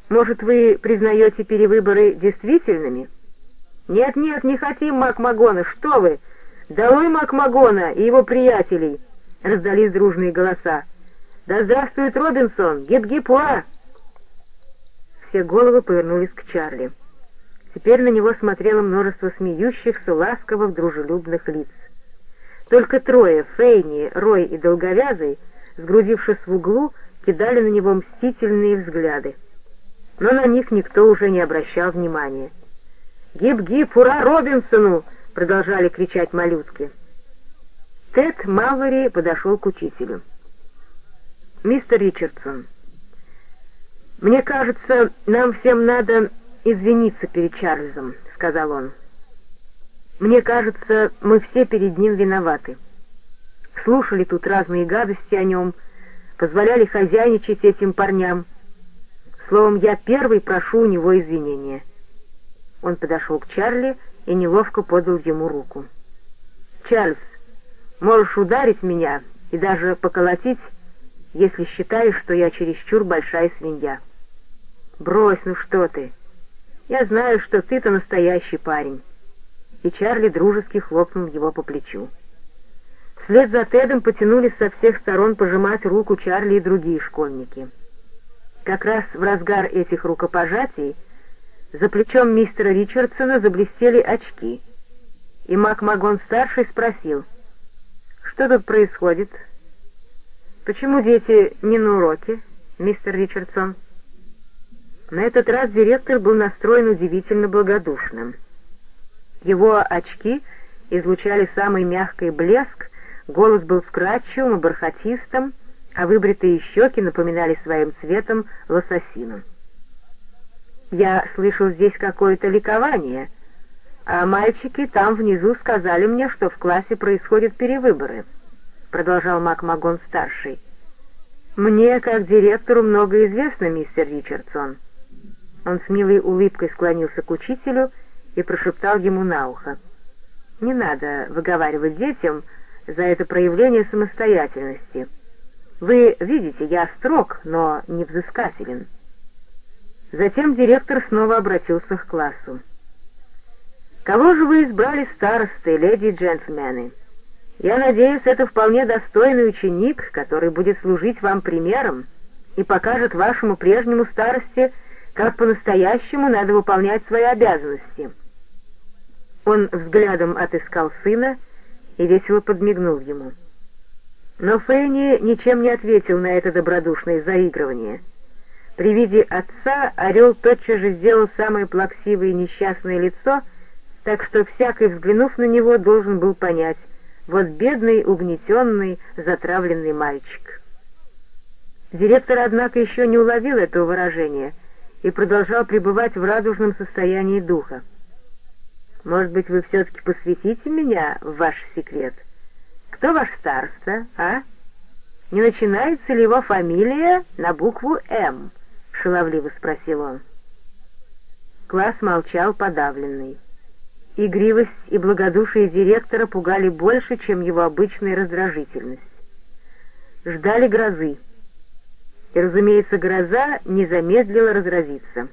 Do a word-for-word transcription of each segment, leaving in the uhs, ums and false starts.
Может, вы признаете перевыборы действительными? Нет-нет, не хотим Макмагона, что вы! Долой Макмагона и его приятелей! Раздались дружные голоса. Да здравствует Робинсон! Гип-гип-уа! Все головы повернулись к Чарли. Теперь на него смотрело множество смеющихся, ласковых, дружелюбных лиц. Только трое, Фейни, Рой и Долговязый, сгрудившись в углу, кидали на него мстительные взгляды. Но на них никто уже не обращал внимания. «Гип-гип, ура Робинсону!» — продолжали кричать малютки. Тед Маллори подошел к учителю. «Мистер Ричардсон, мне кажется, нам всем надо извиниться перед Чарльзом», — сказал он. «Мне кажется, мы все перед ним виноваты. Слушали тут разные гадости о нем, позволяли хозяйничать этим парням. Словом, я первый прошу у него извинения». Он подошел к Чарли и неловко подал ему руку. «Чарльз, можешь ударить меня и даже поколотить, если считаешь, что я чересчур большая свинья». «Брось, ну что ты! Я знаю, что ты-то настоящий парень». И Чарли дружески хлопнул его по плечу. Вслед за Тедом потянулись со всех сторон пожимать руку Чарли и другие школьники. Как раз в разгар этих рукопожатий за плечом мистера Ричардсона заблестели очки, и Макмагон-старший спросил: «Что тут происходит? Почему дети не на уроке, мистер Ричардсон?» На этот раз директор был настроен удивительно благодушным. Его очки излучали самый мягкий блеск, голос был вкрадчивым и бархатистым, а выбритые щеки напоминали своим цветом лососину. «Я слышал здесь какое-то ликование, а мальчики там внизу сказали мне, что в классе происходят перевыборы», — продолжал Макмагон-старший. «Мне, как директору, много известно, мистер Ричардсон». Он с милой улыбкой склонился к учителю и прошептал ему на ухо: «Не надо выговаривать детям за это проявление самостоятельности. Вы видите, я строг, но не взыскателен». Затем директор снова обратился к классу. «Кого же вы избрали старостой, леди и джентльмены? Я надеюсь, это вполне достойный ученик, который будет служить вам примером и покажет вашему прежнему старости, как по-настоящему надо выполнять свои обязанности». Он взглядом отыскал сына и весело подмигнул ему. Но Фейни ничем не ответил на это добродушное заигрывание. При виде отца орел тотчас же сделал самое плаксивое и несчастное лицо, так что всякий, взглянув на него, должен был понять: вот бедный, угнетенный, затравленный мальчик. Директор, однако, еще не уловил этого выражения и продолжал пребывать в радужном состоянии духа. «Может быть, вы все-таки посвятите меня в ваш секрет? Кто ваш староста, а? Не начинается ли его фамилия на букву «М»?» — шаловливо спросил он. Класс молчал подавленный. Игривость и благодушие директора пугали больше, чем его обычная раздражительность. Ждали грозы. И, разумеется, гроза не замедлила разразиться.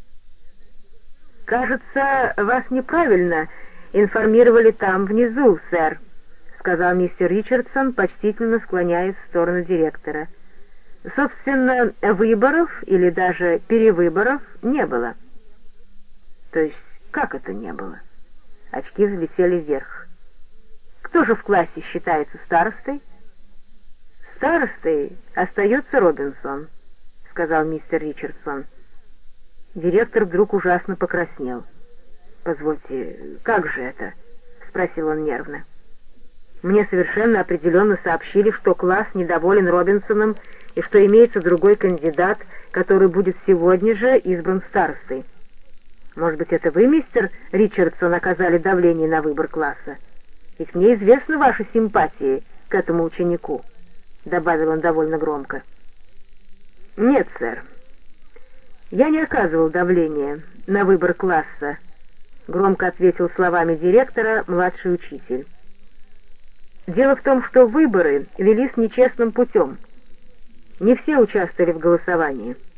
«Кажется, вас неправильно информировали там, внизу, сэр», — сказал мистер Ричардсон, почтительно склоняясь в сторону директора. «Собственно, выборов или даже перевыборов не было». «То есть как это не было?» Очки взлетели вверх. «Кто же в классе считается старостой?» «Старостой остается Робинсон», — сказал мистер Ричардсон. Директор вдруг ужасно покраснел. «Позвольте, как же это?» — спросил он нервно. «Мне совершенно определенно сообщили, что класс недоволен Робинсоном и что имеется другой кандидат, который будет сегодня же избран старостой. Может быть, это вы, мистер Ричардсон, оказали давление на выбор класса? Ведь мне известны ваши симпатии к этому ученику», — добавил он довольно громко. «Нет, сэр, я не оказывал давления на выбор класса», — громко ответил словами директора младший учитель. «Дело в том, что выборы велись нечестным путем. Не все участвовали в голосовании.